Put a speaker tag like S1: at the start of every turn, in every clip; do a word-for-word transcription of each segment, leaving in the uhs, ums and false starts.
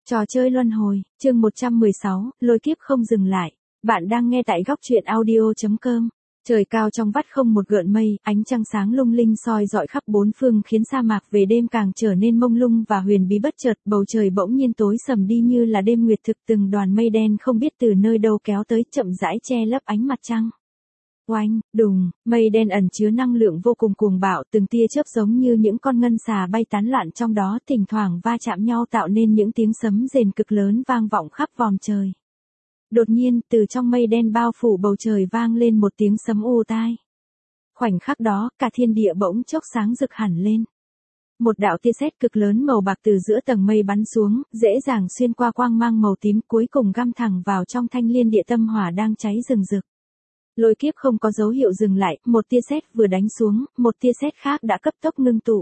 S1: Trò chơi luân hồi, chương một trăm mười sáu, lôi kiếp không dừng lại. Bạn đang nghe tại góc truyện audio chấm com. Trời cao trong vắt không một gợn mây, ánh trăng sáng lung linh soi rọi khắp bốn phương khiến sa mạc về đêm càng trở nên mông lung và huyền bí bất chợt. Bầu trời bỗng nhiên tối sầm đi như là đêm nguyệt thực, từng đoàn mây đen không biết từ nơi đâu kéo tới chậm rãi che lấp ánh mặt trăng. Oanh, đùng, mây đen ẩn chứa năng lượng vô cùng cuồng bạo, từng tia chớp giống như những con ngân xà bay tán loạn trong đó, thỉnh thoảng va chạm nhau tạo nên những tiếng sấm rền cực lớn vang vọng khắp vòm trời. Đột nhiên, từ trong mây đen bao phủ bầu trời vang lên một tiếng sấm ù tai. Khoảnh khắc đó, cả thiên địa bỗng chốc sáng rực hẳn lên. Một đạo tia sét cực lớn màu bạc từ giữa tầng mây bắn xuống, dễ dàng xuyên qua quang mang màu tím, cuối cùng găm thẳng vào trong thanh liên địa tâm hỏa đang cháy rừng rực. Lôi kiếp không có dấu hiệu dừng lại, một tia sét vừa đánh xuống, một tia sét khác đã cấp tốc ngưng tụ.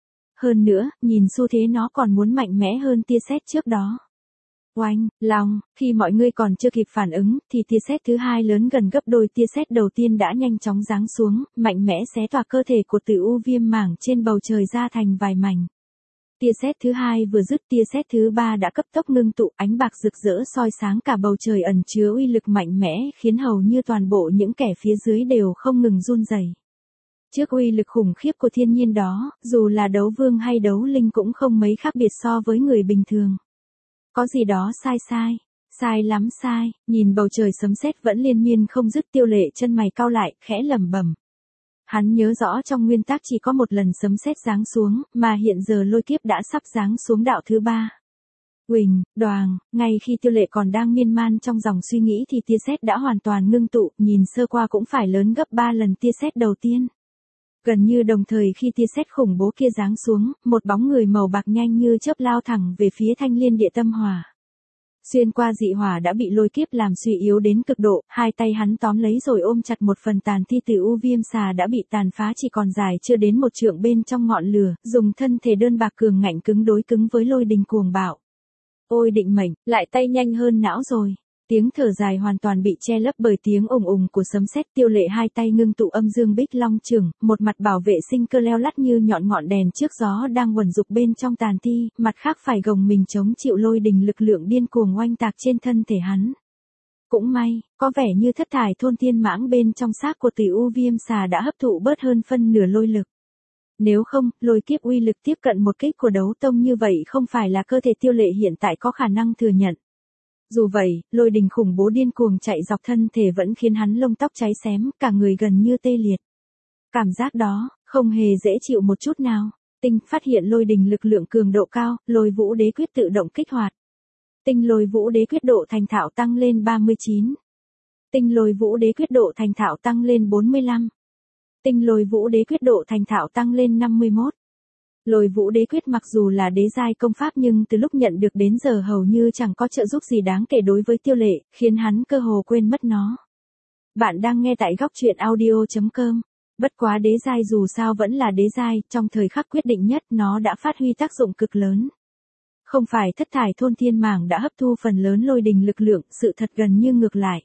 S1: Hơn nữa, nhìn xu thế nó còn muốn mạnh mẽ hơn tia sét trước đó. Oanh, long, khi mọi người còn chưa kịp phản ứng, thì tia sét thứ hai lớn gần gấp đôi tia sét đầu tiên đã nhanh chóng giáng xuống, mạnh mẽ xé toạc cơ thể của Tử U Viêm mảng trên bầu trời ra thành vài mảnh. Tia sét thứ hai vừa dứt, tia sét thứ ba đã cấp tốc ngưng tụ, ánh bạc rực rỡ soi sáng cả bầu trời ẩn chứa uy lực mạnh mẽ, khiến hầu như toàn bộ những kẻ phía dưới đều không ngừng run rẩy. Trước uy lực khủng khiếp của thiên nhiên đó, dù là đấu vương hay đấu linh cũng không mấy khác biệt so với người bình thường. Có gì đó sai sai, sai lắm sai, nhìn bầu trời sấm sét vẫn liên miên không dứt, Tiêu Lệ chân mày cau lại, khẽ lẩm bẩm. Hắn nhớ rõ trong nguyên tắc chỉ có một lần sấm sét giáng xuống, mà hiện giờ lôi kiếp đã sắp giáng xuống đạo thứ ba. Uỳnh, đoàng, ngay khi Tiêu Lệ còn đang miên man trong dòng suy nghĩ thì tia sét đã hoàn toàn ngưng tụ, nhìn sơ qua cũng phải lớn gấp ba lần tia sét đầu tiên. Gần như đồng thời khi tia sét khủng bố kia giáng xuống, một bóng người màu bạc nhanh như chớp lao thẳng về phía thanh liên địa tâm hỏa. Xuyên qua dị hỏa đã bị lôi kiếp làm suy yếu đến cực độ, hai tay hắn tóm lấy rồi ôm chặt một phần tàn thi Tử U Viêm xà đã bị tàn phá chỉ còn dài chưa đến một trượng bên trong ngọn lửa, dùng thân thể đơn bạc cường ngạnh cứng đối cứng với lôi đình cuồng bạo. Ôi định mệnh, lại tay nhanh hơn não rồi. Tiếng thở dài hoàn toàn bị che lấp bởi tiếng ùng ùng của sấm sét. Tiêu Lệ hai tay ngưng tụ âm dương bích long chưởng, một mặt bảo vệ sinh cơ leo lắt như nhọn ngọn đèn trước gió đang quẩn dục bên trong tàn thi, mặt khác phải gồng mình chống chịu lôi đình lực lượng điên cuồng oanh tạc trên thân thể hắn. Cũng may, có vẻ như thất thải thôn thiên mãng bên trong xác của Tử U Viêm xà đã hấp thụ bớt hơn phân nửa lôi lực. Nếu không, lôi kiếp uy lực tiếp cận một kích của đấu tông như vậy không phải là cơ thể Tiêu Lệ hiện tại có khả năng thừa nhận. Dù vậy, lôi đình khủng bố điên cuồng chạy dọc thân thể vẫn khiến hắn lông tóc cháy xém, cả người gần như tê liệt. Cảm giác đó, không hề dễ chịu một chút nào. Tinh phát hiện lôi đình lực lượng cường độ cao, lôi vũ đế quyết tự động kích hoạt. Tinh lôi vũ đế quyết độ thành thạo tăng lên ba mươi chín. Tinh lôi vũ đế quyết độ thành thạo tăng lên bốn mươi lăm. Tinh lôi vũ đế quyết độ thành thạo tăng lên năm mươi mốt. Lôi vũ đế quyết mặc dù là đế giai công pháp nhưng từ lúc nhận được đến giờ hầu như chẳng có trợ giúp gì đáng kể đối với Tiêu Lệ, khiến hắn cơ hồ quên mất nó. Bạn đang nghe tại góc truyện audio chấm com. Bất quá đế giai dù sao vẫn là đế giai, trong thời khắc quyết định nhất nó đã phát huy tác dụng cực lớn. Không phải thất thải thôn thiên mảng đã hấp thu phần lớn lôi đình lực lượng, sự thật gần như ngược lại.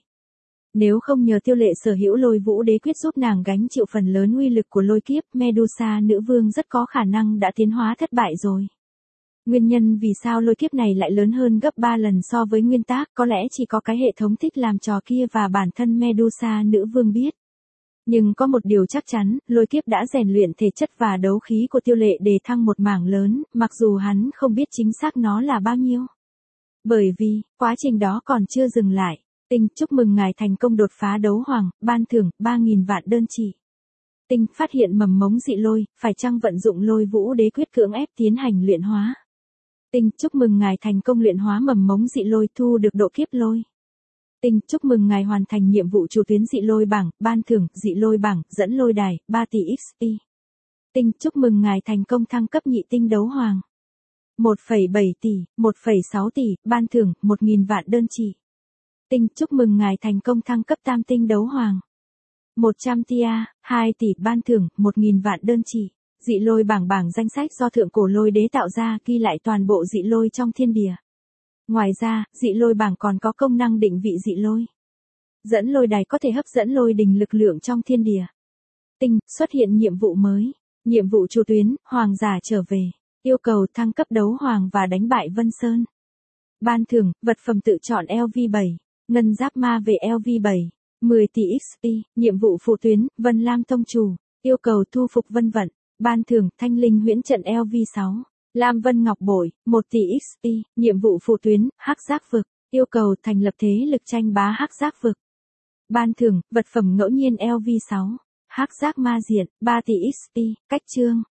S1: Nếu không nhờ Tiêu Lệ sở hữu lôi vũ đế quyết giúp nàng gánh chịu phần lớn uy lực của lôi kiếp, Medusa nữ vương rất có khả năng đã tiến hóa thất bại rồi. Nguyên nhân vì sao lôi kiếp này lại lớn hơn gấp ba lần so với nguyên tác có lẽ chỉ có cái hệ thống thích làm trò kia và bản thân Medusa nữ vương biết. Nhưng có một điều chắc chắn, lôi kiếp đã rèn luyện thể chất và đấu khí của Tiêu Lệ để thăng một mảng lớn, mặc dù hắn không biết chính xác nó là bao nhiêu. Bởi vì, quá trình đó còn chưa dừng lại. Tinh, chúc mừng ngài thành công đột phá đấu hoàng, ban thưởng, ba nghìn vạn đơn chỉ. Tinh, phát hiện mầm mống dị lôi, phải chăng vận dụng lôi vũ đế quyết cưỡng ép tiến hành luyện hóa. Tinh, chúc mừng ngài thành công luyện hóa mầm mống dị lôi, thu được độ kiếp lôi. Tinh, chúc mừng ngài hoàn thành nhiệm vụ chủ tuyến dị lôi bảng, ban thưởng, dị lôi bảng, dẫn lôi đài, ba tỷ ích pê. Tinh, chúc mừng ngài thành công thăng cấp nhị tinh đấu hoàng. một phẩy bảy tỷ, một phẩy sáu tỷ, ban thưởng, một nghìn vạn đơn chỉ. Tinh, chúc mừng ngài thành công thăng cấp tam tinh đấu hoàng. một trăm tia, hai tỷ, ban thưởng, một nghìn vạn đơn chỉ. Dị lôi bảng bảng danh sách do thượng cổ lôi đế tạo ra ghi lại toàn bộ dị lôi trong thiên địa. Ngoài ra, dị lôi bảng còn có công năng định vị dị lôi. Dẫn lôi đài có thể hấp dẫn lôi đình lực lượng trong thiên địa. Tinh, xuất hiện nhiệm vụ mới. Nhiệm vụ chủ tuyến, hoàng giả trở về. Yêu cầu thăng cấp đấu hoàng và đánh bại Vân Sơn. Ban thưởng, vật phẩm tự chọn L V bảy. Ngân giáp ma về L V bảy. mười tỷ ích pê, nhiệm vụ phụ tuyến, Vân Lam Tông Chủ. Yêu cầu thu phục vân vận. Ban thưởng, thanh linh huyễn trận L V sáu. Lam Vân Ngọc Bội, một tỷ ích pê, nhiệm vụ phụ tuyến, Hắc Giác Vực. Yêu cầu thành lập thế lực tranh bá Hắc Giác Vực. Ban thưởng, vật phẩm ngẫu nhiên L V sáu. Hắc Giác Ma Diện, ba tỷ ích pê, cách chương.